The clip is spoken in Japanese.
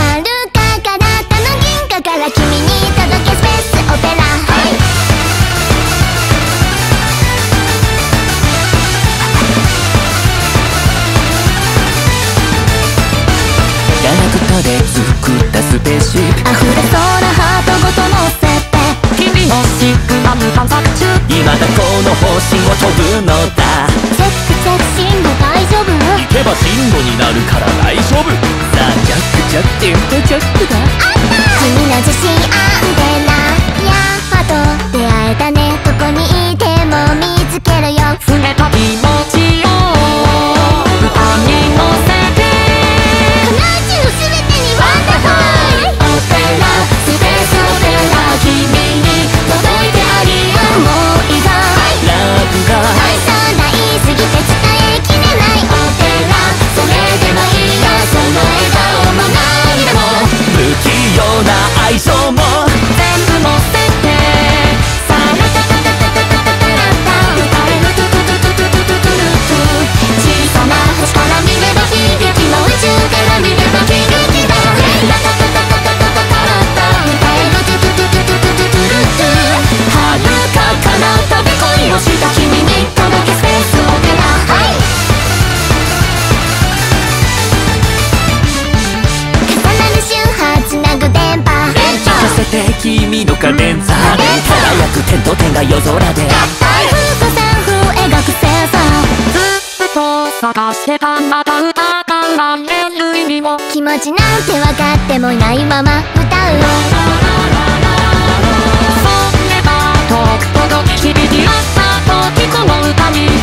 るか彼方の銀河から君に届けスペースオペラ。 ガラクタで作ったスペースシップ、 溢れそうなハートごと乗せて君のシップマム探索中、今だこの星を飛ぶのだ。 チェックチェック進路大丈夫？ 行けば進路になるから大丈夫。さあジャックジャックテントジャックだ。 君の自信アンテナ、やっと出会えたね。どこにいても見つけるよ。 触れた気持ちを歌に乗せて、 この宇宙すべてにワンダフルオペラスペースオペラ、君に届いてありがとう。 思いがラブが大層大すぎて伝えきれない。 オペラ、それでもいいや、その笑顔も涙も不器用な愛情も全部乗せて、さあラタタタタタタタタラタ、歌えるトゥトゥトゥトゥトゥトゥトゥトゥトゥ、小さな星から見れば悲劇の宇宙から見れば喜劇だ。ラタタタタタタタタラタ、歌えるトゥトゥトゥトゥトゥトゥトゥトゥ、遥か彼方で恋をした君に届けスペースオペラ。 重なる瞬波つなぐ電波、 連射させて君のカデンサー、輝く点と点が夜空で台風と旋風描く星座、 ずっと探してたまた歌かられる意味も、 気持ちなんて分かってもいないまま歌う。 それが遠く届き響き合った時この歌に